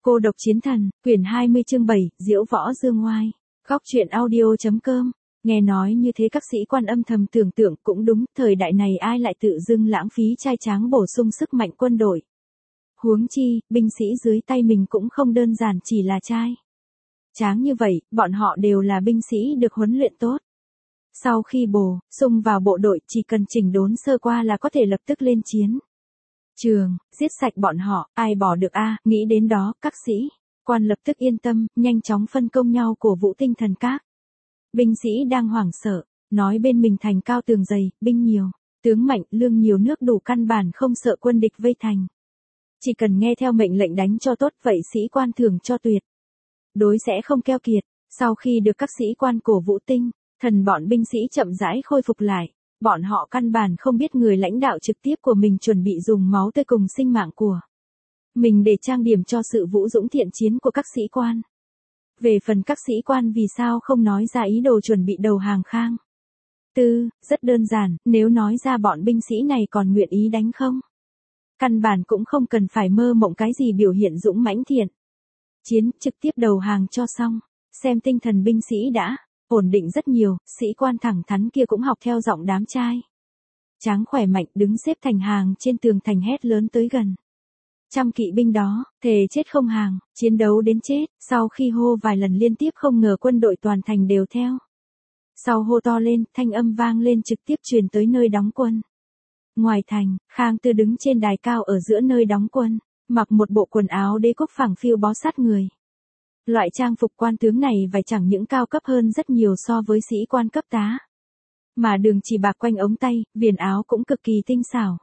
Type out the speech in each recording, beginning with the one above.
Cô độc chiến thần, quyển 20 chương 7, Diễu võ dương ngoai. Góc truyện audio.com. Nghe nói như thế các sĩ quan âm thầm tưởng tượng cũng đúng, thời đại này ai lại tự dưng lãng phí trai tráng bổ sung sức mạnh quân đội. Huống chi, binh sĩ dưới tay mình cũng không đơn giản chỉ là trai tráng như vậy, bọn họ đều là binh sĩ được huấn luyện tốt. Sau khi bổ sung vào bộ đội chỉ cần chỉnh đốn sơ qua là có thể lập tức lên chiến trường, giết sạch bọn họ, ai bỏ được nghĩ đến đó, các sĩ quan lập tức yên tâm, nhanh chóng phân công nhau cổ vũ tinh thần các binh sĩ đang hoảng sợ, nói bên mình thành cao tường dày, binh nhiều, tướng mạnh, lương nhiều, nước đủ, căn bản không sợ quân địch vây thành. Chỉ cần nghe theo mệnh lệnh đánh cho tốt, vậy sĩ quan thưởng cho tuyệt đối sẽ không keo kiệt. Sau khi được các sĩ quan cổ vũ tinh thần, bọn binh sĩ chậm rãi khôi phục lại. Bọn họ căn bản không biết người lãnh đạo trực tiếp của mình chuẩn bị dùng máu tươi cùng sinh mạng của mình để trang điểm cho sự vũ dũng thiện chiến của các sĩ quan. Về phần các sĩ quan vì sao không nói ra ý đồ chuẩn bị đầu hàng Khang Tư, rất đơn giản, nếu nói ra bọn binh sĩ này còn nguyện ý đánh không? Căn bản cũng không cần phải mơ mộng cái gì biểu hiện dũng mãnh thiện chiến, trực tiếp đầu hàng cho xong. Xem tinh thần binh sĩ đã ổn định rất nhiều, sĩ quan thẳng thắn kia cũng học theo giọng đám trai tráng khỏe mạnh, đứng xếp thành hàng trên tường thành hét lớn tới gần trăm kỵ binh đó, thề chết không hàng, chiến đấu đến chết. Sau khi hô vài lần liên tiếp không ngờ quân đội toàn thành đều theo sau hô to lên, thanh âm vang lên trực tiếp truyền tới nơi đóng quân. Ngoài thành, Khang Tư đứng trên đài cao ở giữa nơi đóng quân, mặc một bộ quần áo đế quốc phẳng phiu bó sát người. Loại trang phục quan tướng này phải chẳng những cao cấp hơn rất nhiều so với sĩ quan cấp tá. Mà đường chỉ bạc quanh ống tay, viền áo cũng cực kỳ tinh xảo.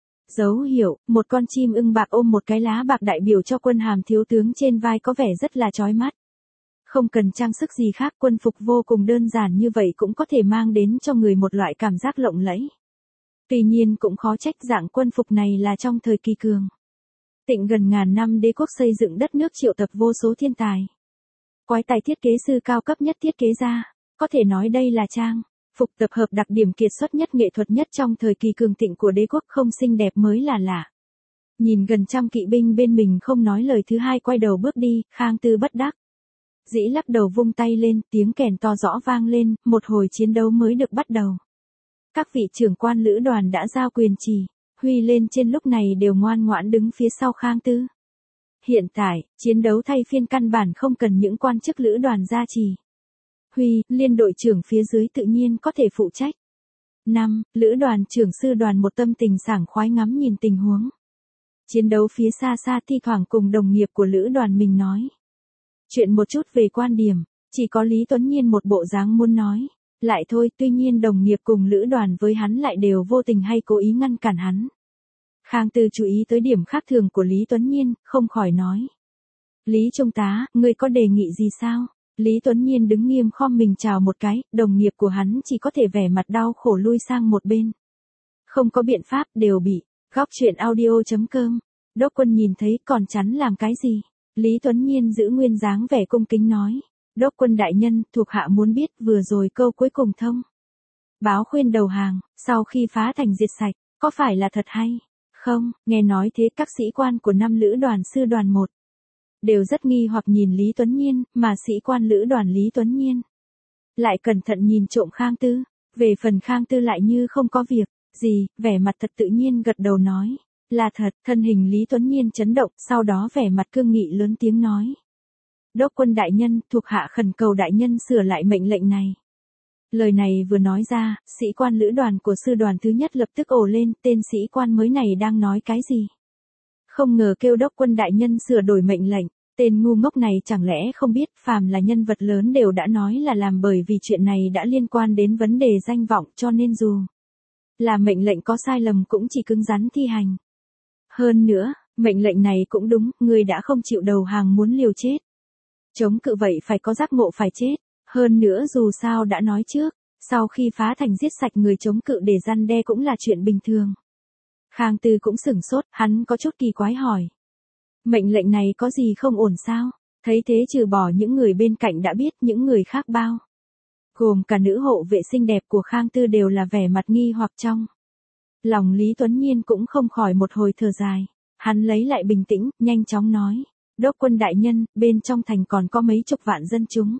Dấu hiệu, một con chim ưng bạc ôm một cái lá bạc đại biểu cho quân hàm thiếu tướng trên vai có vẻ rất là chói mắt. Không cần trang sức gì khác, quân phục vô cùng đơn giản như vậy cũng có thể mang đến cho người một loại cảm giác lộng lẫy. Tuy nhiên cũng khó trách dạng quân phục này là trong thời kỳ cường thịnh gần ngàn năm đế quốc xây dựng đất nước triệu tập vô số thiên tài. Quái tài thiết kế sư cao cấp nhất thiết kế ra, có thể nói đây là trang phục tập hợp đặc điểm kiệt xuất nhất, nghệ thuật nhất trong thời kỳ cường thịnh của đế quốc, không xinh đẹp mới là lạ. Nhìn gần trăm kỵ binh bên mình không nói lời thứ hai quay đầu bước đi, Khang Tư bất đắc dĩ lắc đầu vung tay lên, tiếng kèn to rõ vang lên, một hồi chiến đấu mới được bắt đầu. Các vị trưởng quan lữ đoàn đã giao quyền chỉ huy lên trên lúc này đều ngoan ngoãn đứng phía sau Khang Tư. Hiện tại, chiến đấu thay phiên căn bản không cần những quan chức lữ đoàn gia trì huy, liên đội trưởng phía dưới tự nhiên có thể phụ trách. 5. Lữ đoàn trưởng sư đoàn một tâm tình sảng khoái ngắm nhìn tình huống chiến đấu phía xa xa, thi thoảng cùng đồng nghiệp của lữ đoàn mình nói chuyện một chút về quan điểm, chỉ có Lý Tuấn Nhiên một bộ dáng muốn nói lại thôi, tuy nhiên đồng nghiệp cùng lữ đoàn với hắn lại đều vô tình hay cố ý ngăn cản hắn. Khang Tư chú ý tới điểm khác thường của Lý Tuấn Nhiên, không khỏi nói. Lý Trung tá, ngươi có đề nghị gì sao? Lý Tuấn Nhiên đứng nghiêm khom mình chào một cái, đồng nghiệp của hắn chỉ có thể vẻ mặt đau khổ lui sang một bên. Không có biện pháp, đều bị. Góc truyện audio.com. Đốc Quân nhìn thấy còn chắn làm cái gì? Lý Tuấn Nhiên giữ nguyên dáng vẻ cung kính nói. Đốc Quân đại nhân, thuộc hạ muốn biết vừa rồi câu cuối cùng thông báo khuyên đầu hàng, sau khi phá thành diệt sạch, có phải là thật hay không? Nghe nói thế các sĩ quan của 5 lữ đoàn sư đoàn 1 đều rất nghi hoặc nhìn Lý Tuấn Nhiên, mà sĩ quan lữ đoàn Lý Tuấn Nhiên lại cẩn thận nhìn trộm Khang Tư. Về phần Khang Tư lại như không có việc gì, vẻ mặt thật tự nhiên gật đầu nói là thật. Thân hình Lý Tuấn Nhiên chấn động, sau đó vẻ mặt cương nghị lớn tiếng nói. Đốc Quân đại nhân, thuộc hạ khẩn cầu đại nhân sửa lại mệnh lệnh này. Lời này vừa nói ra, sĩ quan lữ đoàn của sư đoàn thứ nhất lập tức ồ lên, tên sĩ quan mới này đang nói cái gì? Không ngờ kêu Đốc Quân đại nhân sửa đổi mệnh lệnh, tên ngu ngốc này chẳng lẽ không biết, phàm là nhân vật lớn đều đã nói là làm, bởi vì chuyện này đã liên quan đến vấn đề danh vọng, cho nên dù là mệnh lệnh có sai lầm cũng chỉ cứng rắn thi hành. Hơn nữa, mệnh lệnh này cũng đúng, người đã không chịu đầu hàng muốn liều chết chống cự vậy phải có giác ngộ phải chết. Hơn nữa dù sao đã nói trước, sau khi phá thành giết sạch người chống cự để răn đe cũng là chuyện bình thường. Khang Tư cũng sửng sốt, hắn có chút kỳ quái hỏi. Mệnh lệnh này có gì không ổn sao? Thấy thế trừ bỏ những người bên cạnh đã biết, những người khác bao gồm cả nữ hộ vệ xinh đẹp của Khang Tư đều là vẻ mặt nghi hoặc trong lòng Lý Tuấn Nhiên cũng không khỏi một hồi thở dài. Hắn lấy lại bình tĩnh, nhanh chóng nói. Đốc quân đại nhân, bên trong thành còn có mấy chục vạn dân chúng.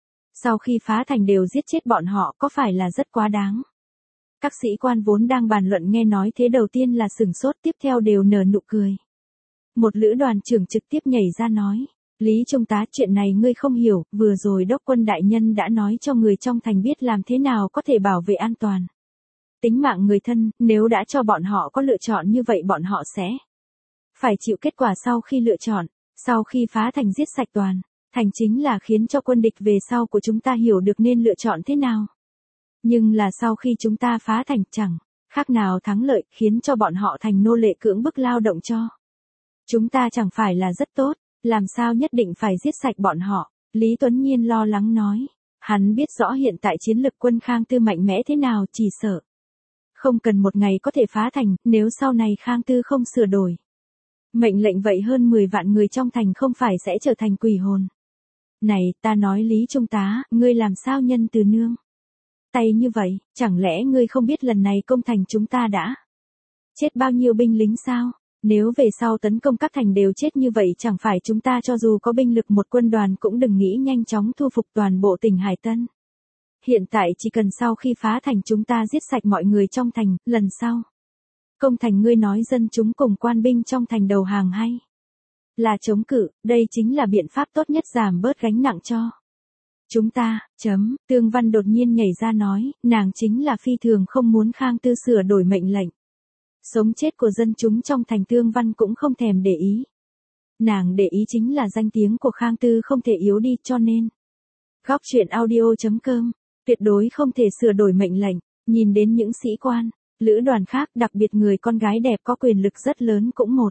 Sau khi phá thành đều giết chết bọn họ có phải là rất quá đáng. Các sĩ quan vốn đang bàn luận nghe nói thế đầu tiên là sửng sốt, tiếp theo đều nở nụ cười. Một lữ đoàn trưởng trực tiếp nhảy ra nói, Lý Trung tá, chuyện này ngươi không hiểu, vừa rồi đốc quân đại nhân đã nói cho người trong thành biết làm thế nào có thể bảo vệ an toàn tính mạng người thân, nếu đã cho bọn họ có lựa chọn như vậy bọn họ sẽ phải chịu kết quả sau khi lựa chọn, sau khi phá thành giết sạch toàn thành chính là khiến cho quân địch về sau của chúng ta hiểu được nên lựa chọn thế nào. Nhưng là sau khi chúng ta phá thành chẳng khác nào thắng lợi, khiến cho bọn họ thành nô lệ cưỡng bức lao động cho chúng ta chẳng phải là rất tốt, làm sao nhất định phải giết sạch bọn họ. Lý Tuấn Nhiên lo lắng nói, hắn biết rõ hiện tại chiến lực quân Khang Tư mạnh mẽ thế nào, chỉ sợ không cần một ngày có thể phá thành, nếu sau này Khang Tư không sửa đổi mệnh lệnh vậy hơn 10 vạn người trong thành không phải sẽ trở thành quỷ hồn. Này, ta nói Lý Trung tá, ngươi làm sao nhân từ nương tay như vậy, chẳng lẽ ngươi không biết lần này công thành chúng ta đã chết bao nhiêu binh lính sao? Nếu về sau tấn công các thành đều chết như vậy chẳng phải chúng ta cho dù có binh lực một quân đoàn cũng đừng nghĩ nhanh chóng thu phục toàn bộ tỉnh Hải Tân. Hiện tại chỉ cần sau khi phá thành chúng ta giết sạch mọi người trong thành, lần sau công thành ngươi nói dân chúng cùng quan binh trong thành đầu hàng hay là chống cự, đây chính là biện pháp tốt nhất giảm bớt gánh nặng cho chúng ta. Tương Văn đột nhiên nhảy ra nói, nàng chính là phi thường không muốn Khang Tư sửa đổi mệnh lệnh. Sống chết của dân chúng trong thành Tương Văn cũng không thèm để ý. Nàng để ý chính là danh tiếng của Khang Tư không thể yếu đi, cho nên Góc truyện audio.com tuyệt đối không thể sửa đổi mệnh lệnh. Nhìn đến những sĩ quan, lữ đoàn khác, đặc biệt người con gái đẹp có quyền lực rất lớn cũng một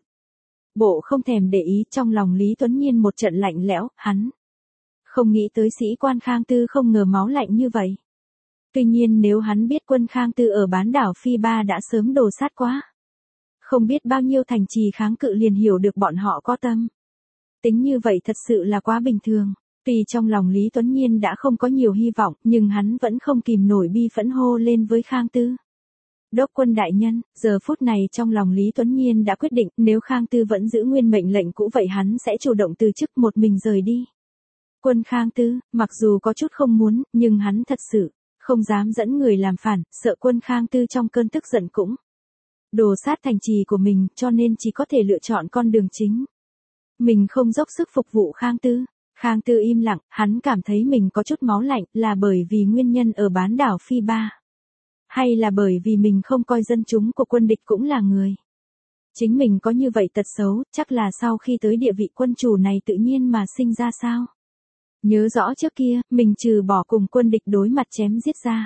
bộ không thèm để ý, trong lòng Lý Tuấn Nhiên một trận lạnh lẽo, hắn không nghĩ tới sĩ quan Khang Tư không ngờ máu lạnh như vậy. Tuy nhiên nếu hắn biết quân Khang Tư ở bán đảo Phi Ba đã sớm đồ sát quá không biết bao nhiêu thành trì kháng cự, liền hiểu được bọn họ có tâm tính như vậy thật sự là quá bình thường. Tuy trong lòng Lý Tuấn Nhiên đã không có nhiều hy vọng, nhưng hắn vẫn không kìm nổi bi phẫn hô lên với Khang Tư. Đốc quân đại nhân, giờ phút này trong lòng Lý Tuấn Nhiên đã quyết định, nếu Khang Tư vẫn giữ nguyên mệnh lệnh cũ vậy hắn sẽ chủ động từ chức một mình rời đi. Quân Khang Tư, mặc dù có chút không muốn, nhưng hắn thật sự không dám dẫn người làm phản, sợ quân Khang Tư trong cơn tức giận cũng đồ sát thành trì của mình, cho nên chỉ có thể lựa chọn con đường chính. Mình không dốc sức phục vụ Khang Tư. Khang Tư im lặng, hắn cảm thấy mình có chút máu lạnh, là bởi vì nguyên nhân ở bán đảo Phi Ba, hay là bởi vì mình không coi dân chúng của quân địch cũng là người. Chính mình có như vậy tật xấu, chắc là sau khi tới địa vị quân chủ này tự nhiên mà sinh ra sao. Nhớ rõ trước kia, mình trừ bỏ cùng quân địch đối mặt chém giết ra,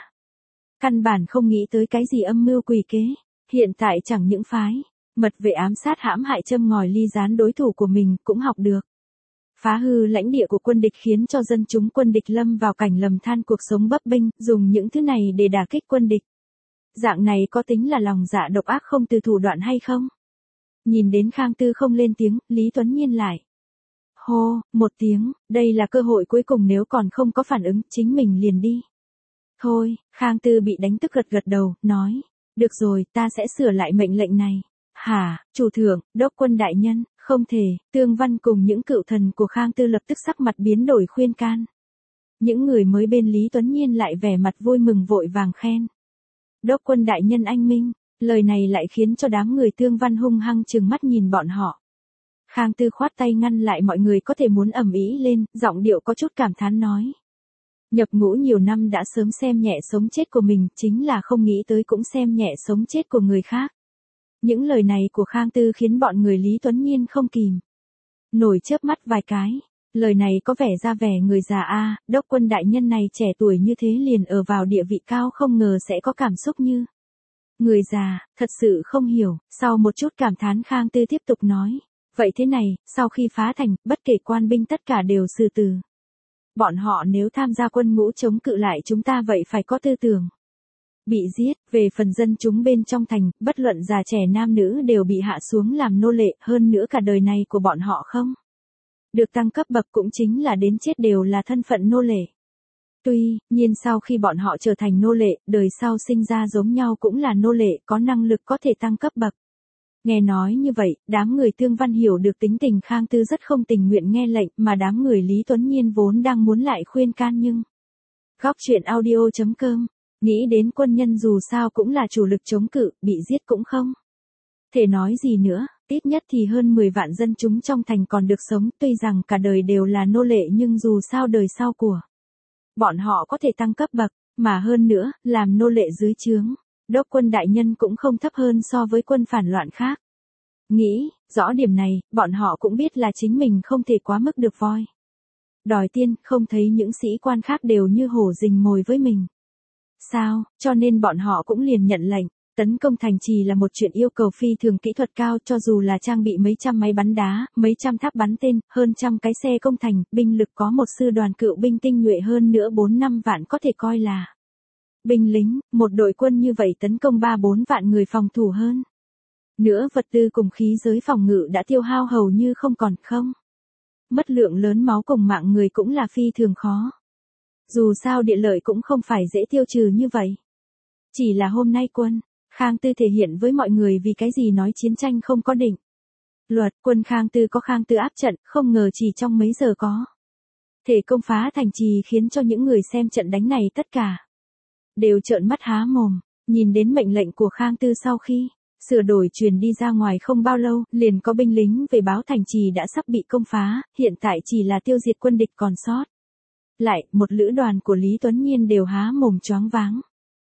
căn bản không nghĩ tới cái gì âm mưu quỷ kế. Hiện tại chẳng những phái mật vệ ám sát hãm hại châm ngòi ly gián đối thủ của mình, cũng học được phá hư lãnh địa của quân địch, khiến cho dân chúng quân địch lâm vào cảnh lầm than, cuộc sống bấp bênh, dùng những thứ này để đả kích quân địch. Dạng này có tính là lòng dạ độc ác không từ thủ đoạn hay không? Nhìn đến Khang Tư không lên tiếng, Lý Tuấn Nhiên lại hô một tiếng, đây là cơ hội cuối cùng, nếu còn không có phản ứng, chính mình liền đi. Thôi, Khang Tư bị đánh tức gật gật đầu, nói, được rồi, ta sẽ sửa lại mệnh lệnh này. Hả, chủ thượng, đốc quân đại nhân, không thể. Tương Văn cùng những cựu thần của Khang Tư lập tức sắc mặt biến đổi khuyên can. Những người mới bên Lý Tuấn Nhiên lại vẻ mặt vui mừng vội vàng khen. Đốc quân đại nhân anh minh, lời này lại khiến cho đám người Tương Văn hung hăng trừng mắt nhìn bọn họ. Khang Tư khoát tay ngăn lại mọi người có thể muốn ầm ĩ lên, giọng điệu có chút cảm thán nói. Nhập ngũ nhiều năm đã sớm xem nhẹ sống chết của mình, chính là không nghĩ tới cũng xem nhẹ sống chết của người khác. Những lời này của Khang Tư khiến bọn người Lý Tuấn Nhiên không kìm nổi chớp mắt vài cái. Lời này có vẻ ra vẻ người già a, đốc quân đại nhân này trẻ tuổi như thế liền ở vào địa vị cao, không ngờ sẽ có cảm xúc như người già, thật sự không hiểu. Sau một chút cảm thán Khang Tư tiếp tục nói, vậy thế này, sau khi phá thành, bất kể quan binh tất cả đều xử tử. Bọn họ nếu tham gia quân ngũ chống cự lại chúng ta vậy phải có tư tưởng bị giết. Về phần dân chúng bên trong thành, bất luận già trẻ nam nữ đều bị hạ xuống làm nô lệ, hơn nữa cả đời này của bọn họ không được tăng cấp bậc, cũng chính là đến chết đều là thân phận nô lệ. Tuy nhiên sau khi bọn họ trở thành nô lệ, đời sau sinh ra giống nhau cũng là nô lệ, có năng lực có thể tăng cấp bậc. Nghe nói như vậy, đám người Tương Văn hiểu được tính tình Khang Tư rất không tình nguyện nghe lệnh mà đám người Lý Tuấn Nhiên vốn đang muốn lại khuyên can nhưng. Góc truyện audio.com, nghĩ đến quân nhân dù sao cũng là chủ lực chống cự, bị giết cũng không thể nói gì nữa, ít nhất thì hơn 10 vạn dân chúng trong thành còn được sống, tuy rằng cả đời đều là nô lệ nhưng dù sao đời sau của bọn họ có thể tăng cấp bậc, mà hơn nữa, làm nô lệ dưới trướng, đốc quân đại nhân cũng không thấp hơn so với quân phản loạn khác. Nghĩ, rõ điểm này, bọn họ cũng biết là chính mình không thể quá mức được voi đòi tiên, không thấy những sĩ quan khác đều như hổ rình mồi với mình. Sao, cho nên bọn họ cũng liền nhận lệnh. Tấn công thành trì là một chuyện yêu cầu phi thường kỹ thuật cao, cho dù là trang bị mấy trăm máy bắn đá, mấy trăm tháp bắn tên, hơn trăm cái xe công thành, binh lực có một sư đoàn cựu binh tinh nhuệ hơn nữa 4-5 vạn có thể coi là binh lính, một đội quân như vậy tấn công 3-4 vạn người phòng thủ hơn. Nữa vật tư cùng khí giới phòng ngự đã tiêu hao hầu như không còn không. Mất lượng lớn máu cùng mạng người cũng là phi thường khó. Dù sao địa lợi cũng không phải dễ tiêu trừ như vậy. Chỉ là hôm nay quân Khang Tư thể hiện với mọi người vì cái gì nói chiến tranh không có định luật, quân Khang Tư có Khang Tư áp trận, không ngờ chỉ trong mấy giờ có thể công phá thành trì, khiến cho những người xem trận đánh này tất cả đều trợn mắt há mồm, nhìn đến mệnh lệnh của Khang Tư sau khi sửa đổi truyền đi ra ngoài không bao lâu, liền có binh lính về báo thành trì đã sắp bị công phá, hiện tại chỉ là tiêu diệt quân địch còn sót lại, một lữ đoàn của Lý Tuấn Nhiên đều há mồm choáng váng.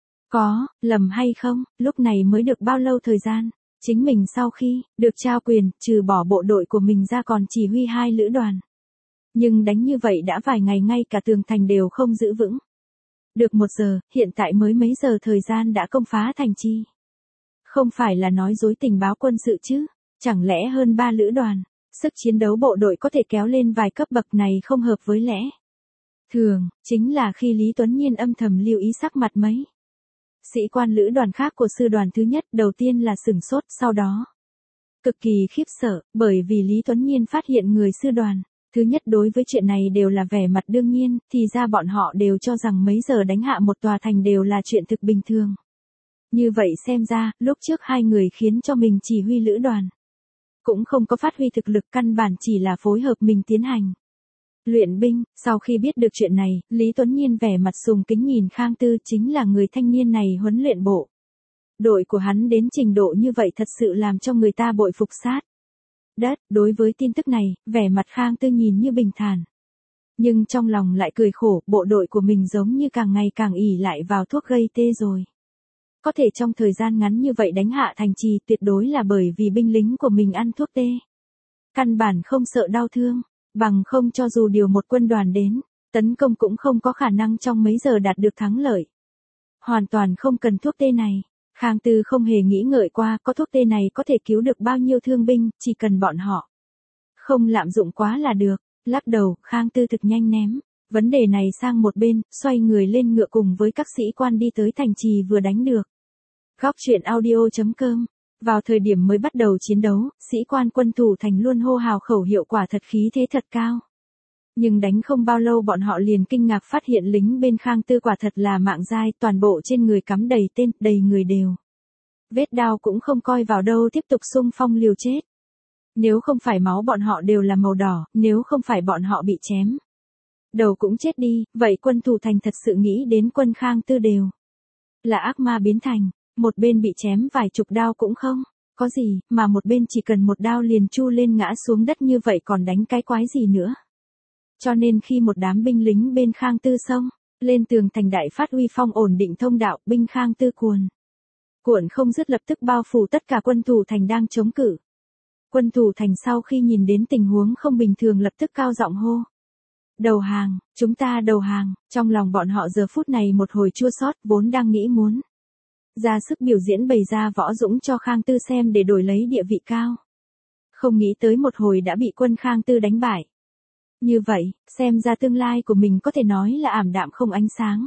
Có, lầm hay không, lúc này mới được bao lâu thời gian, chính mình sau khi được trao quyền, trừ bỏ bộ đội của mình ra còn chỉ huy 2 lữ đoàn. Nhưng đánh như vậy đã vài ngày ngay cả tường thành đều không giữ vững. Được 1 giờ, hiện tại mới mấy giờ thời gian đã công phá thành chi. Không phải là nói dối tình báo quân sự chứ, chẳng lẽ hơn 3 lữ đoàn, sức chiến đấu bộ đội có thể kéo lên vài cấp bậc này không hợp với lẽ thường, chính là khi Lý Tuấn Nhiên âm thầm lưu ý sắc mặt mấy sĩ quan lữ đoàn khác của sư đoàn thứ nhất, đầu tiên là sửng sốt, sau đó cực kỳ khiếp sợ, bởi vì Lý Tuấn Nhiên phát hiện người sư đoàn thứ nhất đối với chuyện này đều là vẻ mặt đương nhiên, thì ra bọn họ đều cho rằng mấy giờ đánh hạ một tòa thành đều là chuyện thực bình thường. Như vậy xem ra, lúc trước 2 người khiến cho mình chỉ huy lữ đoàn cũng không có phát huy thực lực, căn bản chỉ là phối hợp mình tiến hành luyện binh. Sau khi biết được chuyện này, Lý Tuấn Nhiên vẻ mặt sùng kính nhìn Khang Tư, chính là người thanh niên này huấn luyện bộ đội của hắn đến trình độ như vậy thật sự làm cho người ta bội phục sát đất. Đối với tin tức này, vẻ mặt Khang Tư nhìn như bình thản, nhưng trong lòng lại cười khổ, bộ đội của mình giống như càng ngày càng ỷ lại vào thuốc gây tê rồi. Có thể trong thời gian ngắn như vậy đánh hạ thành trì tuyệt đối là bởi vì binh lính của mình ăn thuốc tê. Căn bản không sợ đau thương, bằng không cho dù điều một quân đoàn đến, tấn công cũng không có khả năng trong mấy giờ đạt được thắng lợi. Hoàn toàn không cần thuốc tê này. Khang Tư không hề nghĩ ngợi qua, có thuốc tê này có thể cứu được bao nhiêu thương binh, chỉ cần bọn họ không lạm dụng quá là được. Lắc đầu, Khang Tư thực nhanh ném vấn đề này sang một bên, xoay người lên ngựa cùng với các sĩ quan đi tới thành trì vừa đánh được. Góc truyện audio.com. Vào thời điểm mới bắt đầu chiến đấu, sĩ quan quân thủ thành luôn hô hào khẩu hiệu, quả thật khí thế thật cao. Nhưng đánh không bao lâu bọn họ liền kinh ngạc phát hiện lính bên Khang Tư quả thật là mạng dai, toàn bộ trên người cắm đầy tên, đầy người đều vết đao cũng không coi vào đâu, tiếp tục xung phong liều chết. Nếu không phải máu bọn họ đều là màu đỏ, nếu không phải bọn họ bị chém đầu cũng chết đi, vậy quân thủ thành thật sự nghĩ đến quân Khang Tư đều là ác ma biến thành. Một bên bị chém vài chục đao cũng không có gì, mà một bên chỉ cần một đao liền chu lên ngã xuống đất, như vậy còn đánh cái quái gì nữa. Cho nên khi một đám binh lính bên Khang Tư xông lên tường thành đại phát uy phong, ổn định thông đạo, binh Khang Tư cuộn không dứt lập tức bao phủ tất cả quân thủ thành đang chống cự. Quân thủ thành sau khi nhìn đến tình huống không bình thường lập tức cao giọng hô: đầu hàng, chúng ta đầu hàng. Trong lòng bọn họ giờ phút này một hồi chua xót, vốn đang nghĩ muốn ra sức biểu diễn bày ra võ dũng cho Khang Tư xem để đổi lấy địa vị cao. Không nghĩ tới một hồi đã bị quân Khang Tư đánh bại. Như vậy, xem ra tương lai của mình có thể nói là ảm đạm không ánh sáng.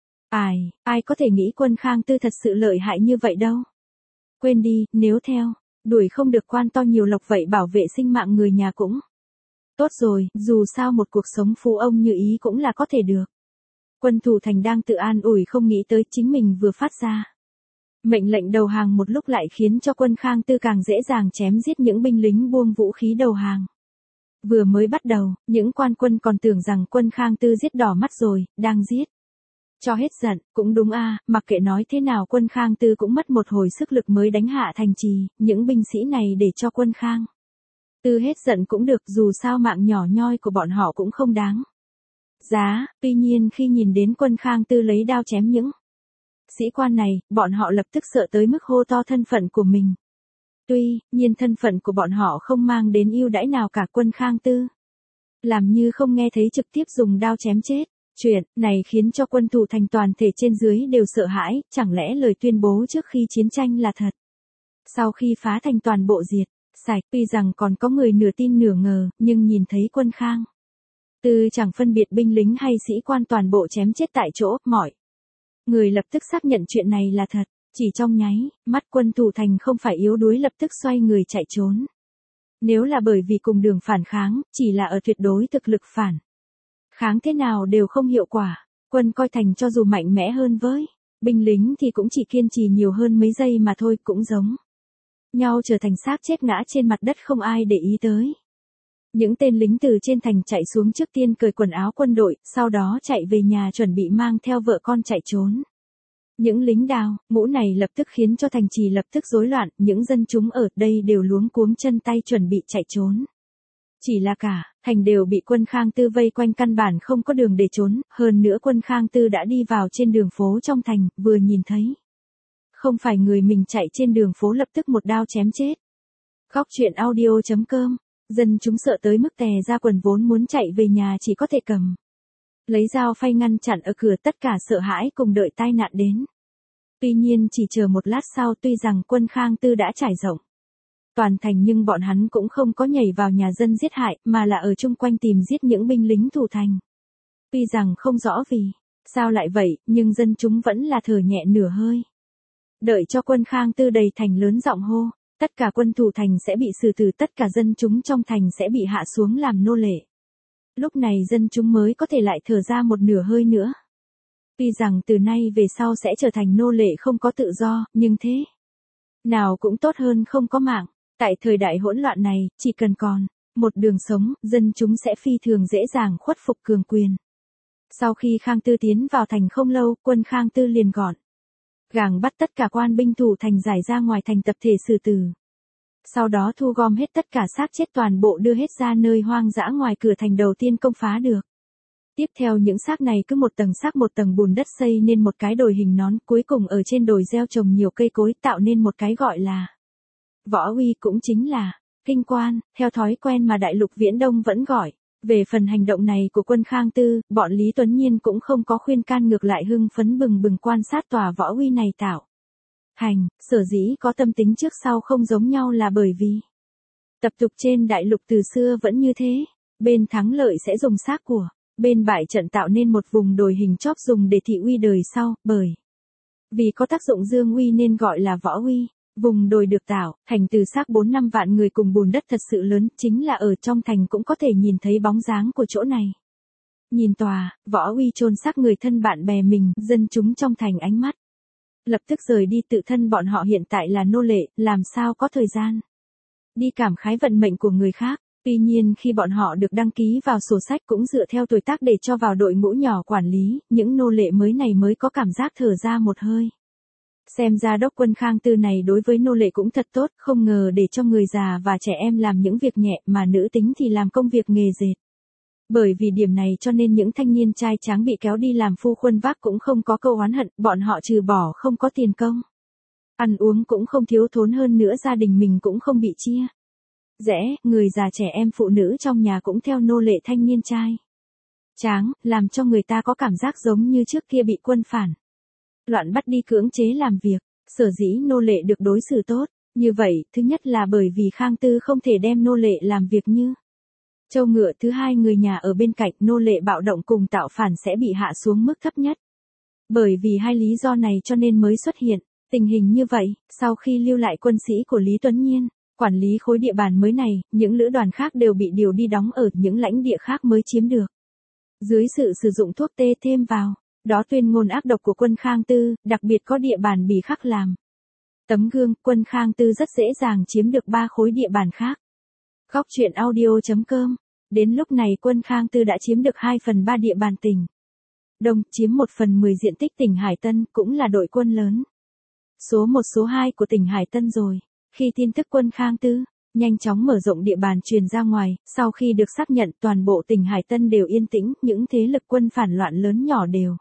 Ai có thể nghĩ quân Khang Tư thật sự lợi hại như vậy đâu. Quên đi, nếu theo đuổi không được quan to nhiều lộc vậy bảo vệ sinh mạng người nhà cũng tốt rồi, dù sao một cuộc sống phú ông như ý cũng là có thể được. Quân thủ thành đang tự an ủi, không nghĩ tới chính mình vừa phát ra Mệnh lệnh đầu hàng một lúc lại khiến cho quân Khang Tư càng dễ dàng chém giết những binh lính buông vũ khí đầu hàng. Vừa mới bắt đầu, những quan quân còn tưởng rằng quân Khang Tư giết đỏ mắt rồi, đang giết cho hết giận, cũng đúng a, mặc kệ nói thế nào quân Khang Tư cũng mất một hồi sức lực mới đánh hạ thành trì, những binh sĩ này để cho quân Khang Tư hết giận cũng được, dù sao mạng nhỏ nhoi của bọn họ cũng không đáng giá. Tuy nhiên khi nhìn đến quân Khang Tư lấy đao chém những sĩ quan này, bọn họ lập tức sợ tới mức hô to thân phận của mình. Tuy nhiên thân phận của bọn họ không mang đến ưu đãi nào cả, quân Khang Tư làm như không nghe thấy, trực tiếp dùng đao chém chết. Chuyện này khiến cho quân thủ thành toàn thể trên dưới đều sợ hãi, chẳng lẽ lời tuyên bố trước khi chiến tranh là thật? Sau khi phá thành toàn bộ diệt sạch, tuy rằng còn có người nửa tin nửa ngờ, nhưng nhìn thấy quân Khang Tư chẳng phân biệt binh lính hay sĩ quan toàn bộ chém chết tại chỗ, mọi người lập tức xác nhận chuyện này là thật. Chỉ trong nháy mắt quân thủ thành không phải yếu đuối lập tức xoay người chạy trốn. Nếu là bởi vì cùng đường phản kháng, chỉ là ở tuyệt đối thực lực phản kháng thế nào đều không hiệu quả. Quân coi thành cho dù mạnh mẽ hơn với binh lính thì cũng chỉ kiên trì nhiều hơn mấy giây mà thôi, cũng giống nhau trở thành xác chết ngã trên mặt đất không ai để ý tới. Những tên lính từ trên thành chạy xuống trước tiên cởi quần áo quân đội, sau đó chạy về nhà chuẩn bị mang theo vợ con chạy trốn. Những lính đào ngũ này lập tức khiến cho thành trì lập tức rối loạn, những dân chúng ở đây đều luống cuống chân tay chuẩn bị chạy trốn. Chỉ là cả thành đều bị quân Khang Tư vây quanh, căn bản không có đường để trốn, hơn nữa quân Khang Tư đã đi vào trên đường phố trong thành, vừa nhìn thấy không phải người mình chạy trên đường phố lập tức một đao chém chết. Góc truyện audio.com. Dân chúng sợ tới mức tè ra quần, vốn muốn chạy về nhà chỉ có thể cầm lấy dao phay ngăn chặn ở cửa, tất cả sợ hãi cùng đợi tai nạn đến. Tuy nhiên chỉ chờ một lát sau, tuy rằng quân Khang Tư đã trải rộng toàn thành nhưng bọn hắn cũng không có nhảy vào nhà dân giết hại, mà là ở chung quanh tìm giết những binh lính thủ thành. Tuy rằng không rõ vì sao lại vậy, nhưng dân chúng vẫn là thở nhẹ nửa hơi. Đợi cho quân Khang Tư đầy thành lớn giọng hô, tất cả quân thủ thành sẽ bị xử tử, tất cả dân chúng trong thành sẽ bị hạ xuống làm nô lệ. Lúc này dân chúng mới có thể lại thở ra một nửa hơi nữa. Tuy rằng từ nay về sau sẽ trở thành nô lệ không có tự do, nhưng thế nào cũng tốt hơn không có mạng. Tại thời đại hỗn loạn này, chỉ cần còn một đường sống, dân chúng sẽ phi thường dễ dàng khuất phục cường quyền. Sau khi Khang Tư tiến vào thành không lâu, quân Khang Tư liền gọn gàng bắt tất cả quan binh thủ thành giải ra ngoài thành tập thể xử tử. Sau đó thu gom hết tất cả xác chết toàn bộ đưa hết ra nơi hoang dã ngoài cửa thành đầu tiên công phá được. Tiếp theo những xác này cứ một tầng xác một tầng bùn đất xây nên một cái đồi hình nón, cuối cùng ở trên đồi gieo trồng nhiều cây cối tạo nên một cái gọi là võ uy, cũng chính là kinh quan, theo thói quen mà đại lục Viễn Đông vẫn gọi. Về phần hành động này của quân Khang Tư, bọn Lý Tuấn Nhiên cũng không có khuyên can, ngược lại hưng phấn bừng bừng quan sát tòa võ uy này tạo hành. Sở dĩ có tâm tính trước sau không giống nhau là bởi vì tập tục trên đại lục từ xưa vẫn như thế, bên thắng lợi sẽ dùng xác của bên bại trận tạo nên một vùng đồi hình chóp dùng để thị uy đời sau, bởi vì có tác dụng dương uy nên gọi là võ uy. Vùng đồi được tạo thành từ xác 4-5 vạn người cùng bùn đất thật sự lớn, chính là ở trong thành cũng có thể nhìn thấy bóng dáng của chỗ này. Nhìn tòa võ uy chôn xác người thân bạn bè mình, dân chúng trong thành ánh mắt lập tức rời đi, tự thân bọn họ hiện tại là nô lệ, làm sao có thời gian đi cảm khái vận mệnh của người khác. Tuy nhiên khi bọn họ được đăng ký vào sổ sách cũng dựa theo tuổi tác để cho vào đội ngũ nhỏ quản lý, những nô lệ mới này mới có cảm giác thở ra một hơi. Xem ra đốc quân Khang Tư này đối với nô lệ cũng thật tốt, không ngờ để cho người già và trẻ em làm những việc nhẹ mà nữ tính thì làm công việc nghề dệt. Bởi vì điểm này cho nên những thanh niên trai tráng bị kéo đi làm phu khuân vác cũng không có câu oán hận, bọn họ trừ bỏ không có tiền công ăn uống cũng không thiếu thốn, hơn nữa gia đình mình cũng không bị chia rẽ, người già trẻ em phụ nữ trong nhà cũng theo nô lệ thanh niên trai tráng, làm cho người ta có cảm giác giống như trước kia bị quân phản loạn bắt đi cưỡng chế làm việc. Sở dĩ nô lệ được đối xử tốt như vậy, thứ nhất là bởi vì Khang Tư không thể đem nô lệ làm việc như trâu ngựa, thứ hai người nhà ở bên cạnh, nô lệ bạo động cùng tạo phản sẽ bị hạ xuống mức thấp nhất. Bởi vì hai lý do này cho nên mới xuất hiện tình hình như vậy. Sau khi lưu lại quân sĩ của Lý Tuấn Nhiên quản lý khối địa bàn mới này, những lữ đoàn khác đều bị điều đi đóng ở những lãnh địa khác mới chiếm được. Dưới sự sử dụng thuốc tê thêm vào đó tuyên ngôn ác độc của quân Khang Tư, đặc biệt có địa bàn Bỉ Khắc làm Tấm gương, quân Khang Tư rất dễ dàng chiếm được 3 khối địa bàn khác. Góc truyện audio.com. Đến lúc này quân Khang Tư đã chiếm được 2/3 địa bàn tỉnh Đông, chiếm 1/10 diện tích tỉnh Hải Tân, cũng là đội quân lớn. Số 1 số 2 của tỉnh Hải Tân rồi. Khi tin tức quân Khang Tư nhanh chóng mở rộng địa bàn truyền ra ngoài, sau khi được xác nhận toàn bộ tỉnh Hải Tân đều yên tĩnh, những thế lực quân phản loạn lớn nhỏ đều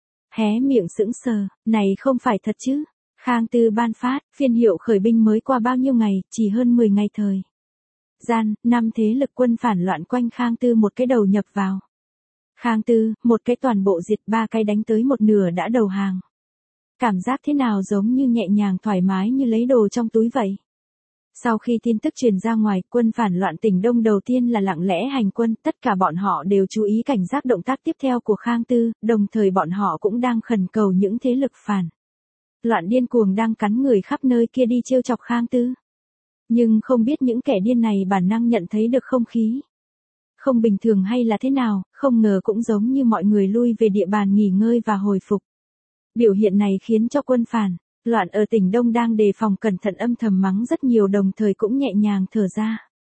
hé miệng sững sờ, này không phải thật chứ? Khang Tư ban phát, phiên hiệu khởi binh mới qua bao nhiêu ngày, chỉ hơn 10 ngày thời gian, 5 thế lực quân phản loạn quanh Khang Tư một cái đầu nhập vào. Khang Tư, một cái toàn bộ diệt, 3 cái đánh tới một nửa đã đầu hàng. Cảm giác thế nào giống như nhẹ nhàng thoải mái như lấy đồ trong túi vậy. Sau khi tin tức truyền ra ngoài, quân phản loạn tỉnh Đông đầu tiên là lặng lẽ hành quân, tất cả bọn họ đều chú ý cảnh giác động tác tiếp theo của Khang Tư, đồng thời bọn họ cũng đang khẩn cầu những thế lực phản loạn điên cuồng đang cắn người khắp nơi kia đi trêu chọc Khang Tư. Nhưng không biết những kẻ điên này bản năng nhận thấy được không khí không bình thường hay là thế nào, không ngờ cũng giống như mọi người lui về địa bàn nghỉ ngơi và hồi phục. Biểu hiện này khiến cho quân phản loạn ở tỉnh Đông đang đề phòng cẩn thận âm thầm mắng rất nhiều, đồng thời cũng nhẹ nhàng thở ra.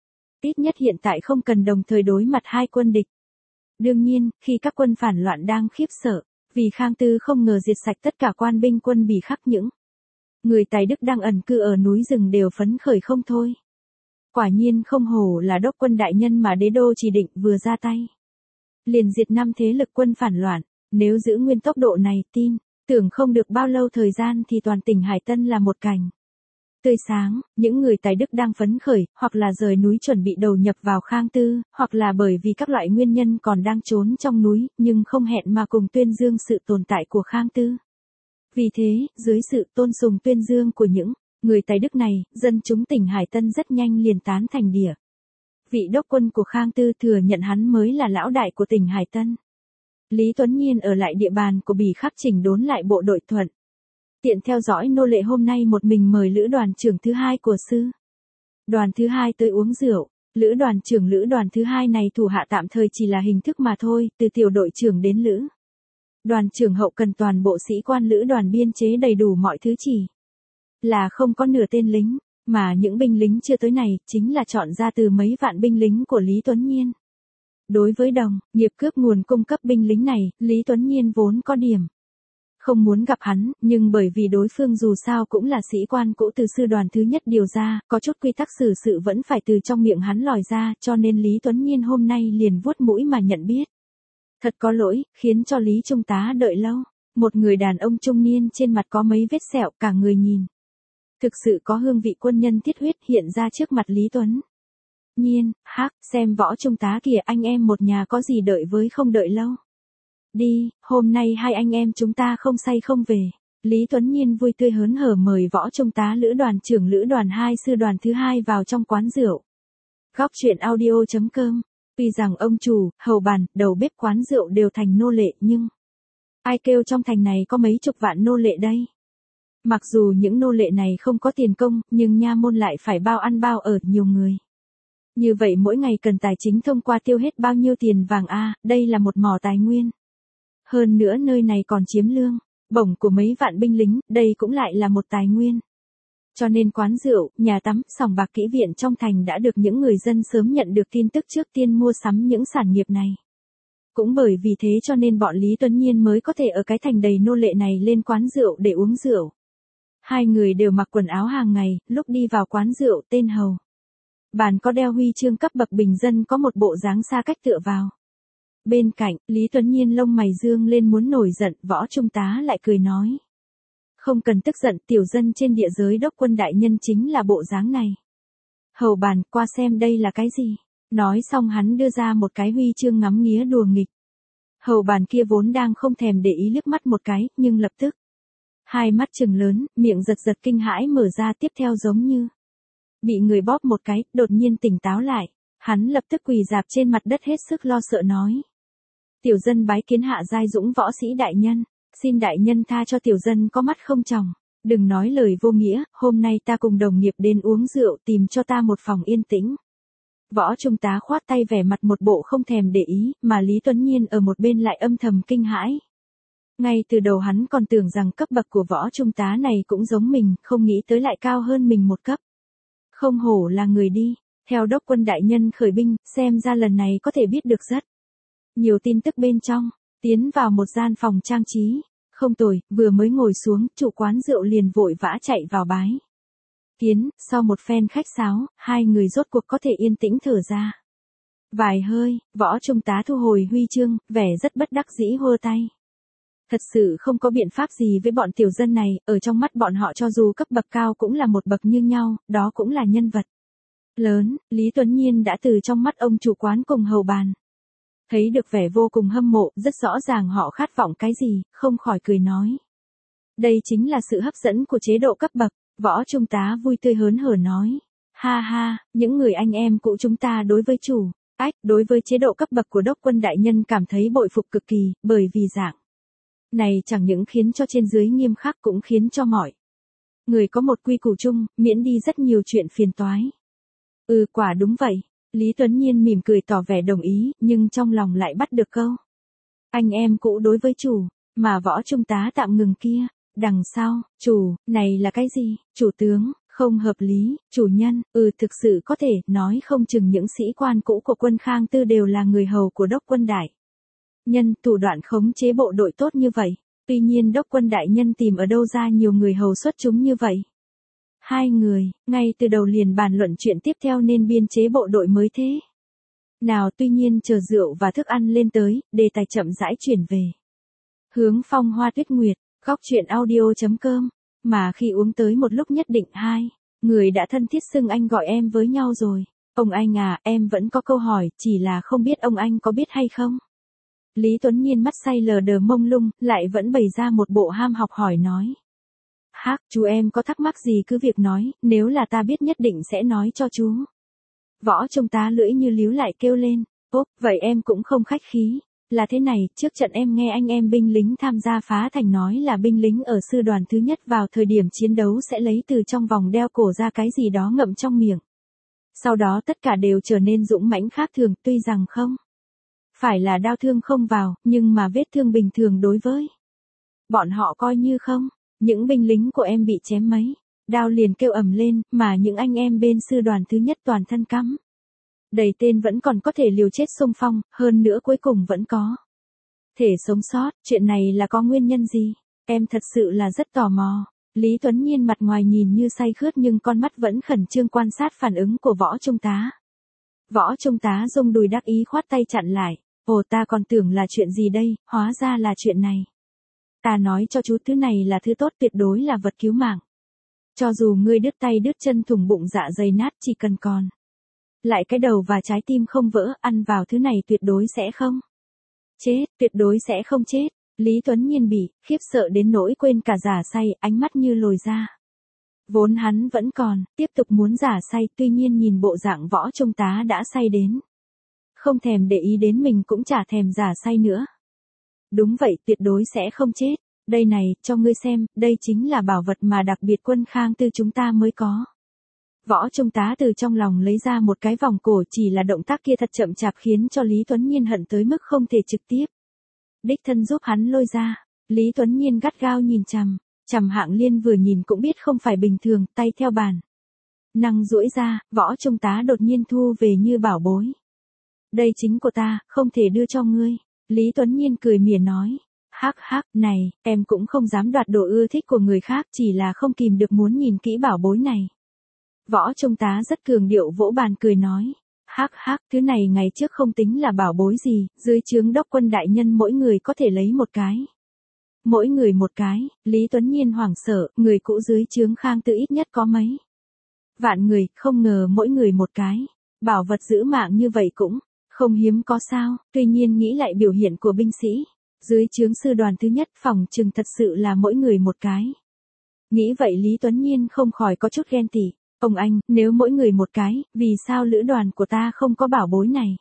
Ít nhất hiện tại không cần đồng thời đối mặt 2 quân địch. Đương nhiên, khi các quân phản loạn đang khiếp sợ, vì Khang Tư không ngờ diệt sạch tất cả quan binh quân Bỉ khắc, những người Tài Đức đang ẩn cư ở núi rừng đều phấn khởi không thôi. Quả nhiên không hổ là đốc quân đại nhân mà đế đô chỉ định, vừa ra tay liền diệt 5 thế lực quân phản loạn, nếu giữ nguyên tốc độ này tin tưởng không được bao lâu thời gian thì toàn tỉnh Hải Tân là một cảnh tươi sáng. Những người Tài Đức đang phấn khởi, hoặc là rời núi chuẩn bị đầu nhập vào Khang Tư, hoặc là bởi vì các loại nguyên nhân còn đang trốn trong núi, nhưng không hẹn mà cùng tuyên dương sự tồn tại của Khang Tư. Vì thế, dưới sự tôn sùng tuyên dương của những người Tài Đức này, dân chúng tỉnh Hải Tân rất nhanh liền tán thành địa vị đốc quân của Khang Tư, thừa nhận hắn mới là lão đại của tỉnh Hải Tân. Lý Tuấn Nhiên ở lại địa bàn của Bỉ khắc chỉnh đốn lại bộ đội, thuận tiện theo dõi nô lệ hôm nay một mình mời lữ đoàn trưởng thứ 2 của sư đoàn thứ 2 tới uống rượu. Lữ đoàn trưởng lữ đoàn thứ 2 này thủ hạ tạm thời chỉ là hình thức mà thôi, từ tiểu đội trưởng đến lữ đoàn trưởng hậu cần toàn bộ sĩ quan lữ đoàn biên chế đầy đủ mọi thứ, chỉ là không có nửa tên lính, mà những binh lính chưa tới này chính là chọn ra từ mấy vạn binh lính của Lý Tuấn Nhiên. Đối với đồng nghiệp cướp nguồn cung cấp binh lính này, Lý Tuấn Nhiên vốn có điểm không muốn gặp hắn, nhưng bởi vì đối phương dù sao cũng là sĩ quan cũ từ sư đoàn thứ nhất điều ra, có chút quy tắc xử sự vẫn phải từ trong miệng hắn lòi ra, cho nên Lý Tuấn Nhiên hôm nay liền vuốt mũi mà nhận biết. Thật có lỗi, khiến cho Lý Trung tá đợi lâu. Một người đàn ông trung niên trên mặt có mấy vết sẹo, cả người nhìn thực sự có hương vị quân nhân thiết huyết, hiện ra trước mặt Lý Tuấn Nhiên. Hắc, xem võ trung tá kìa, anh em một nhà có gì đợi với không đợi lâu. Đi, hôm nay 2 anh em chúng ta không say không về. Lý Tuấn Nhiên vui tươi hớn hở mời võ trung tá lữ đoàn trưởng lữ đoàn 2 sư đoàn thứ 2 vào trong quán rượu. Góc truyện audio.com. Tuy rằng ông chủ, hầu bàn, đầu bếp quán rượu đều thành nô lệ, nhưng ai kêu trong thành này có mấy chục vạn nô lệ đây. Mặc dù những nô lệ này không có tiền công, nhưng nha môn lại phải bao ăn bao ở nhiều người. Như vậy mỗi ngày cần tài chính thông qua tiêu hết bao nhiêu tiền vàng a, đây là một mỏ tài nguyên. Hơn nữa nơi này còn chiếm lương bổng của mấy vạn binh lính, đây cũng lại là một tài nguyên. Cho nên quán rượu, nhà tắm, sòng bạc, kỹ viện trong thành đã được những người dân sớm nhận được tin tức trước tiên mua sắm những sản nghiệp này. Cũng bởi vì thế cho nên bọn Lý Tuấn Nhiên mới có thể ở cái thành đầy nô lệ này lên quán rượu để uống rượu. 2 người đều mặc quần áo hàng ngày, lúc đi vào quán rượu tên hầu bàn có đeo huy chương cấp bậc bình dân, có một bộ dáng xa cách tựa vào bên cạnh. Lý Tuấn Nhiên lông mày dương lên muốn nổi giận, võ trung tá lại cười nói. Không cần tức giận, tiểu dân trên địa giới đốc quân đại nhân chính là bộ dáng này. Hầu bàn, qua xem đây là cái gì. Nói xong hắn đưa ra một cái huy chương ngắm nghía đùa nghịch. Hầu bàn kia vốn đang không thèm để ý liếc mắt một cái, nhưng lập tức 2 mắt trừng lớn, miệng giật giật kinh hãi mở ra, tiếp theo giống như bị người bóp một cái, đột nhiên tỉnh táo lại. Hắn lập tức quỳ rạp trên mặt đất hết sức lo sợ nói. Tiểu dân bái kiến hạ giai dũng võ sĩ đại nhân, xin đại nhân tha cho tiểu dân có mắt không tròng, đừng nói lời vô nghĩa, hôm nay ta cùng đồng nghiệp đến uống rượu, tìm cho ta một phòng yên tĩnh. Võ trung tá khoát tay vẻ mặt một bộ không thèm để ý, mà Lý Tuấn Nhiên ở một bên lại âm thầm kinh hãi. Ngay từ đầu hắn còn tưởng rằng cấp bậc của võ trung tá này cũng giống mình, không nghĩ tới lại cao hơn mình một cấp. Không hổ là người đi, theo đốc quân đại nhân khởi binh, xem ra lần này có thể biết được rất nhiều tin tức bên trong, tiến vào một gian phòng trang trí. Không tồi, vừa mới ngồi xuống, chủ quán rượu liền vội vã chạy vào bái kiến, sau một phen khách sáo, hai người rốt cuộc có thể yên tĩnh thở ra. Vài hơi, võ trung tá thu hồi huy chương, vẻ rất bất đắc dĩ hơ tay. Thật sự không có biện pháp gì với bọn tiểu dân này, ở trong mắt bọn họ cho dù cấp bậc cao cũng là một bậc như nhau, đó cũng là nhân vật lớn. Lý Tuấn Nhiên đã từ trong mắt ông chủ quán cùng hầu bàn thấy được vẻ vô cùng hâm mộ, rất rõ ràng họ khát vọng cái gì, không khỏi cười nói. Đây chính là sự hấp dẫn của chế độ cấp bậc, võ trung tá vui tươi hớn hở nói. Ha ha, những người anh em cũ chúng ta đối với chủ, đối với chế độ cấp bậc của đốc quân đại nhân cảm thấy bội phục cực kỳ, bởi vì dạng này chẳng những khiến cho trên dưới nghiêm khắc cũng khiến cho mọi người có một quy củ chung, miễn đi rất nhiều chuyện phiền toái. Quả đúng vậy. Lý Tuấn Nhiên mỉm cười tỏ vẻ đồng ý, nhưng trong lòng lại bắt được câu. Anh em cũ đối với chủ, mà võ trung tá tạm ngừng kia, đằng sau, chủ, này là cái gì, chủ tướng, không hợp lý, chủ nhân, thực sự có thể, nói không chừng những sĩ quan cũ của quân Khang Tư đều là người hầu của đốc quân đại nhân, thủ đoạn khống chế bộ đội tốt như vậy, tuy nhiên đốc quân đại nhân tìm ở đâu ra nhiều người hầu xuất chúng như vậy. Hai người, ngay từ đầu liền bàn luận chuyện tiếp theo nên biên chế bộ đội mới thế nào, tuy nhiên chờ rượu và thức ăn lên tới, đề tài chậm rãi chuyển về hướng phong hoa tuyết nguyệt, góc truyện audio.com, mà khi uống tới một lúc nhất định hai người đã thân thiết xưng anh gọi em với nhau rồi. Ông anh à, em vẫn có câu hỏi, chỉ là không biết ông anh có biết hay không. Lý Tuấn Nhiên mắt say lờ đờ mông lung, lại vẫn bày ra một bộ ham học hỏi nói. Chú em có thắc mắc gì cứ việc nói, nếu là ta biết nhất định sẽ nói cho chú. Võ trung tá lưỡi như líu lại kêu lên, vậy em cũng không khách khí. Là thế này, trước trận em nghe anh em binh lính tham gia phá thành nói là binh lính ở sư đoàn thứ nhất vào thời điểm chiến đấu sẽ lấy từ trong vòng đeo cổ ra cái gì đó ngậm trong miệng. Sau đó tất cả đều trở nên dũng mãnh khác thường, tuy rằng không phải là đao thương không vào, nhưng mà vết thương bình thường đối với bọn họ coi như không. Những binh lính của em bị chém mấy đao liền kêu ầm lên, mà những anh em bên sư đoàn thứ nhất toàn thân cắm đầy tên vẫn còn có thể liều chết xung phong, hơn nữa cuối cùng vẫn có thể sống sót. Chuyện này là có nguyên nhân gì? Em thật sự là rất tò mò. Lý Tuấn Nhiên mặt ngoài nhìn như say khướt nhưng con mắt vẫn khẩn trương quan sát phản ứng của võ trung tá. Võ trung tá rung đùi đắc ý khoát tay chặn lại. Ta còn tưởng là chuyện gì đây, hóa ra là chuyện này. Ta nói cho chú, thứ này là thứ tốt, tuyệt đối là vật cứu mạng. Cho dù ngươi đứt tay đứt chân thủng bụng dạ dày nát, chỉ cần còn lại cái đầu và trái tim không vỡ, ăn vào thứ này tuyệt đối sẽ không chết, tuyệt đối sẽ không chết. Lý Tuấn Nhiên bị khiếp sợ đến nỗi quên cả giả say, ánh mắt như lồi ra. Vốn hắn vẫn còn tiếp tục muốn giả say, tuy nhiên nhìn bộ dạng võ trung tá đã say đến không thèm để ý đến mình cũng chả thèm giả say nữa. Đúng vậy, tuyệt đối sẽ không chết. Đây này, cho ngươi xem, đây chính là bảo vật mà đặc biệt quân Khang Tư chúng ta mới có. Võ trung tá từ trong lòng lấy ra một cái vòng cổ, chỉ là động tác kia thật chậm chạp khiến cho Lý Tuấn Nhiên hận tới mức không thể trực tiếp đích thân giúp hắn lôi ra. Lý Tuấn Nhiên gắt gao nhìn chằm Hạng Liên vừa nhìn cũng biết không phải bình thường, tay theo bàn năng duỗi ra, võ trung tá đột nhiên thu về như bảo bối. Đây chính của ta, không thể đưa cho ngươi. Lý Tuấn Nhiên cười mỉa nói. Hắc, này, em cũng không dám đoạt đồ ưa thích của người khác, chỉ là không kìm được muốn nhìn kỹ bảo bối này. Võ trung tá rất cường điệu vỗ bàn cười nói. Hắc, thứ này ngày trước không tính là bảo bối gì, dưới trướng đốc quân đại nhân mỗi người có thể lấy một cái. Mỗi người một cái, Lý Tuấn Nhiên hoảng sợ, người cũ dưới trướng Khang Tư ít nhất có mấy vạn người, không ngờ mỗi người một cái. Bảo vật giữ mạng như vậy cũng không hiếm có sao, tuy nhiên nghĩ lại biểu hiện của binh sĩ dưới trướng sư đoàn thứ nhất, phòng trừng thật sự là mỗi người một cái. Nghĩ vậy Lý Tuấn Nhiên không khỏi có chút ghen tị. Ông anh, nếu mỗi người một cái, vì sao lữ đoàn của ta không có bảo bối này?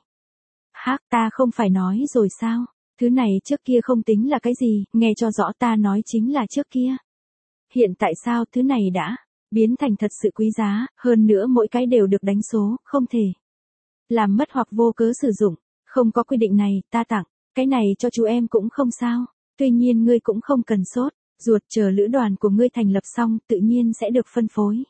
Ta không phải nói rồi sao? Thứ này trước kia không tính là cái gì, nghe cho rõ, ta nói chính là trước kia. Hiện tại sao thứ này đã biến thành thật sự quý giá, hơn nữa mỗi cái đều được đánh số, không thể làm mất hoặc vô cớ sử dụng. Không có quy định này, ta tặng cái này cho chú em cũng không sao. Tuy nhiên ngươi cũng không cần sốt, ruột, chờ lữ đoàn của ngươi thành lập xong, tự nhiên sẽ được phân phối.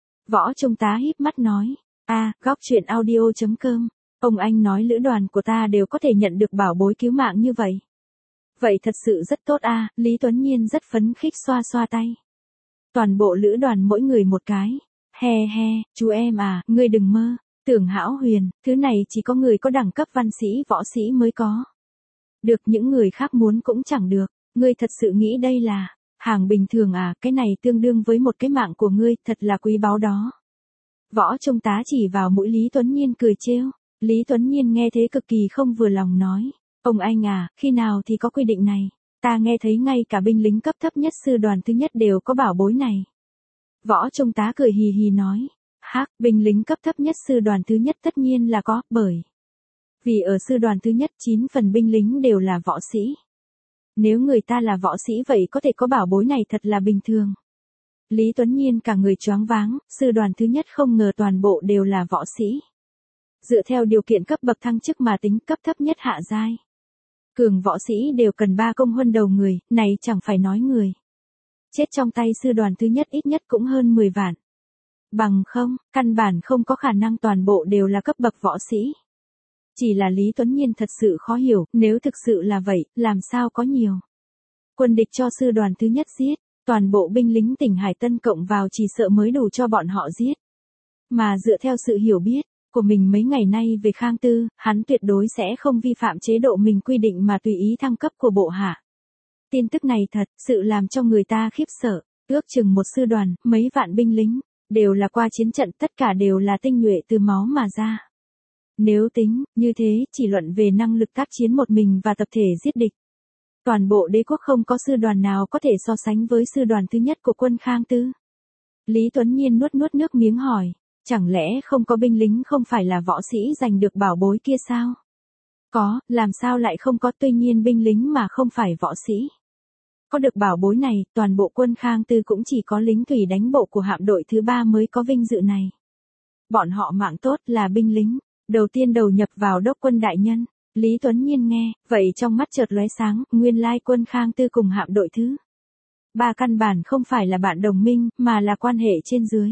Võ Trung tá híp mắt nói, góc truyện audio.com, ông anh nói lữ đoàn của ta đều có thể nhận được bảo bối cứu mạng như vậy. Vậy thật sự rất tốt Lý Tuấn Nhiên rất phấn khích xoa xoa tay. Toàn bộ lữ đoàn mỗi người một cái. He, chú em ngươi đừng mơ, Tưởng Hão Huyền, thứ này chỉ có người có đẳng cấp văn sĩ võ sĩ mới có. Được, những người khác muốn cũng chẳng được, ngươi thật sự nghĩ đây là hàng bình thường cái này tương đương với một cái mạng của ngươi, thật là quý báu đó. Võ Trung tá chỉ vào mũi Lý Tuấn Nhiên cười trêu. Lý Tuấn Nhiên nghe thế cực kỳ không vừa lòng nói, ông anh khi nào thì có quy định này, ta nghe thấy ngay cả binh lính cấp thấp nhất sư đoàn thứ nhất đều có bảo bối này. Võ Trung tá cười hì hì nói, binh lính cấp thấp nhất sư đoàn thứ nhất tất nhiên là có, bởi vì ở sư đoàn thứ nhất 9 phần binh lính đều là võ sĩ. Nếu người ta là võ sĩ vậy có thể có bảo bối này thật là bình thường. Lý Tuấn Nhiên cả người choáng váng, sư đoàn thứ nhất không ngờ toàn bộ đều là võ sĩ. Dựa theo điều kiện cấp bậc thăng chức mà tính, cấp thấp nhất hạ giai. Cường võ sĩ đều cần 3 công huân đầu người, này chẳng phải nói người chết trong tay sư đoàn thứ nhất ít nhất cũng hơn 10 vạn. Bằng không, căn bản không có khả năng toàn bộ đều là cấp bậc võ sĩ. Chỉ là Lý Tuấn Nhiên thật sự khó hiểu, nếu thực sự là vậy, làm sao có nhiều quân địch cho sư đoàn thứ nhất giết, toàn bộ binh lính tỉnh Hải Tân cộng vào chỉ sợ mới đủ cho bọn họ giết. Mà dựa theo sự hiểu biết của mình mấy ngày nay về Khang Tư, hắn tuyệt đối sẽ không vi phạm chế độ mình quy định mà tùy ý thăng cấp của bộ hạ. Tin tức này thật sự làm cho người ta khiếp sợ, ước chừng một sư đoàn, mấy vạn binh lính, đều là qua chiến trận, tất cả đều là tinh nhuệ từ máu mà ra. Nếu tính như thế, chỉ luận về năng lực tác chiến một mình và tập thể giết địch, toàn bộ đế quốc không có sư đoàn nào có thể so sánh với sư đoàn thứ nhất của quân Khang Tư. Lý Tuấn Nhiên nuốt nước miếng hỏi, chẳng lẽ không có binh lính không phải là võ sĩ giành được bảo bối kia sao? Có, làm sao lại không có, tuy nhiên binh lính mà không phải võ sĩ có được bảo bối này, toàn bộ quân Khang Tư cũng chỉ có lính thủy đánh bộ của hạm đội thứ 3 mới có vinh dự này. Bọn họ mạng tốt là binh lính đầu tiên đầu nhập vào đốc quân đại nhân. Lý Tuấn Nhiên nghe, vậy trong mắt chợt lóe sáng, nguyên lai quân Khang Tư cùng hạm đội thứ 3 căn bản không phải là bạn đồng minh, mà là quan hệ trên dưới.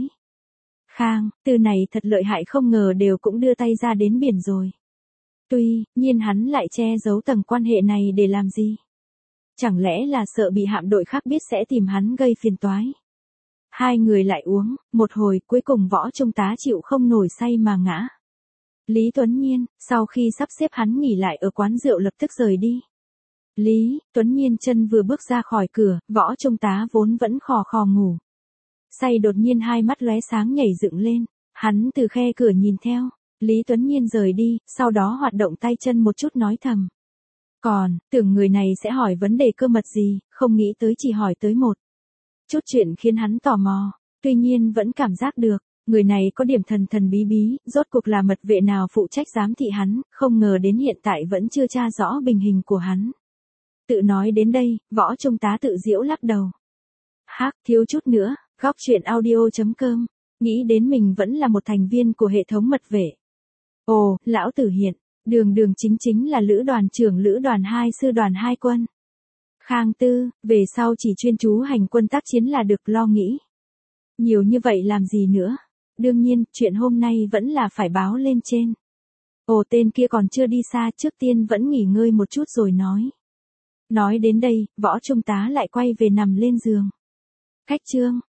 Khang Tư này thật lợi hại, không ngờ đều cũng đưa tay ra đến biển rồi. Tuy nhiên hắn lại che giấu tầng quan hệ này để làm gì? Chẳng lẽ là sợ bị hạm đội khác biết sẽ tìm hắn gây phiền toái? Hai người lại uống, một hồi cuối cùng Võ Trung tá chịu không nổi say mà ngã. Lý Tuấn Nhiên, sau khi sắp xếp hắn nghỉ lại ở quán rượu lập tức rời đi. Lý Tuấn Nhiên chân vừa bước ra khỏi cửa, Võ Trung tá vốn vẫn khò khò ngủ. Say đột nhiên hai mắt lóe sáng nhảy dựng lên, hắn từ khe cửa nhìn theo, Lý Tuấn Nhiên rời đi, sau đó hoạt động tay chân một chút nói thầm. Còn, tưởng người này sẽ hỏi vấn đề cơ mật gì, không nghĩ tới chỉ hỏi tới một chút chuyện khiến hắn tò mò, tuy nhiên vẫn cảm giác được, người này có điểm thần thần bí bí, rốt cuộc là mật vệ nào phụ trách giám thị hắn, không ngờ đến hiện tại vẫn chưa tra rõ tình hình của hắn. Tự nói đến đây, Võ Trung tá tự giễu lắc đầu. Thiếu chút nữa, góc truyện audio.com, nghĩ đến mình vẫn là một thành viên của hệ thống mật vệ. Ồ, lão tử hiện, đường chính là lữ đoàn trưởng lữ đoàn 2 sư đoàn 2 quân Khang Tư, về sau chỉ chuyên chú hành quân tác chiến là được, lo nghĩ nhiều như vậy làm gì nữa. Đương nhiên, chuyện hôm nay vẫn là phải báo lên trên. Ồ, tên kia còn chưa đi xa, trước tiên vẫn nghỉ ngơi một chút rồi nói. Nói đến đây, Võ Trung tá lại quay về nằm lên giường. Cách chương